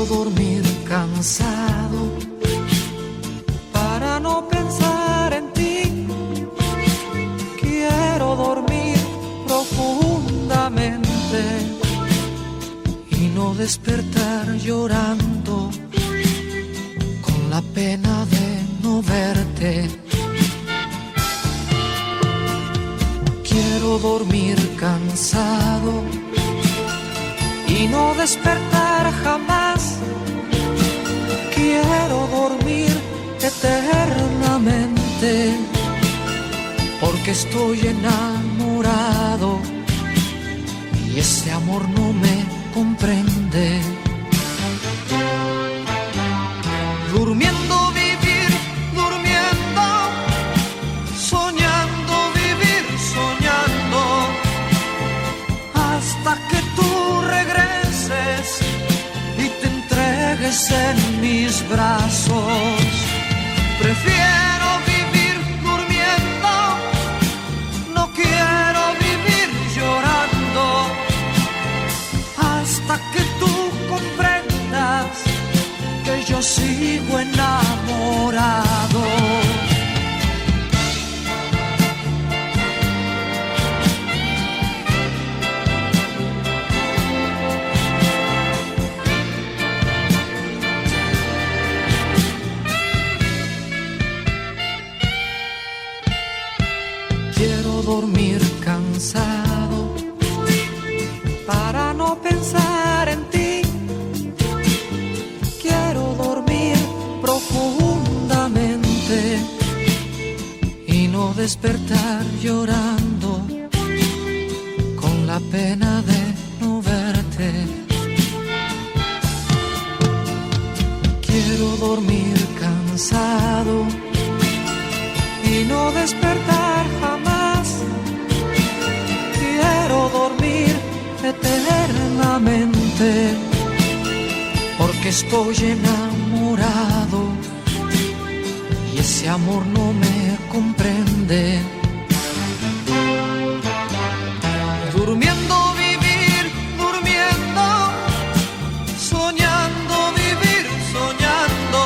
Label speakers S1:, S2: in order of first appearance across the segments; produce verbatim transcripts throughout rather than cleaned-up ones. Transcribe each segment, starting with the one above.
S1: dormir cansado para no pensar en ti. Quiero dormir profundamente y no despertar llorando con la pena de no verte. Quiero dormir cansado y no despertar jamás. Quiero dormir eternamente porque estoy enamorado y ese amor no me comprende. Durmiendo vivir, durmiendo, soñando vivir, soñando, hasta que tú regreses y te entregues en mis brazos. Prefiero vivir durmiendo, no quiero vivir llorando, hasta que tú comprendas que yo sigo enamorado. Quiero dormir cansado para no pensar en ti. Quiero dormir profundamente y no despertar llorando con la pena de no verte. Quiero dormir cansado y no despertar jamás. Quiero dormir eternamente porque estoy enamorado y ese amor no me comprende. Durmiendo vivir, durmiendo, soñando vivir, soñando,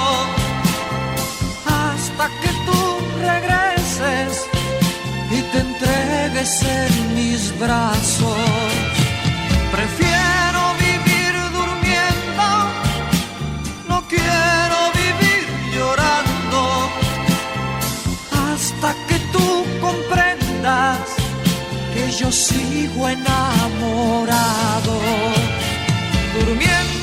S1: hasta que tú regreses y te entregues en mis brazos. Prefiero vivir durmiendo, no quiero vivir llorando, hasta que tú comprendas que yo sigo enamorado. Durmiendo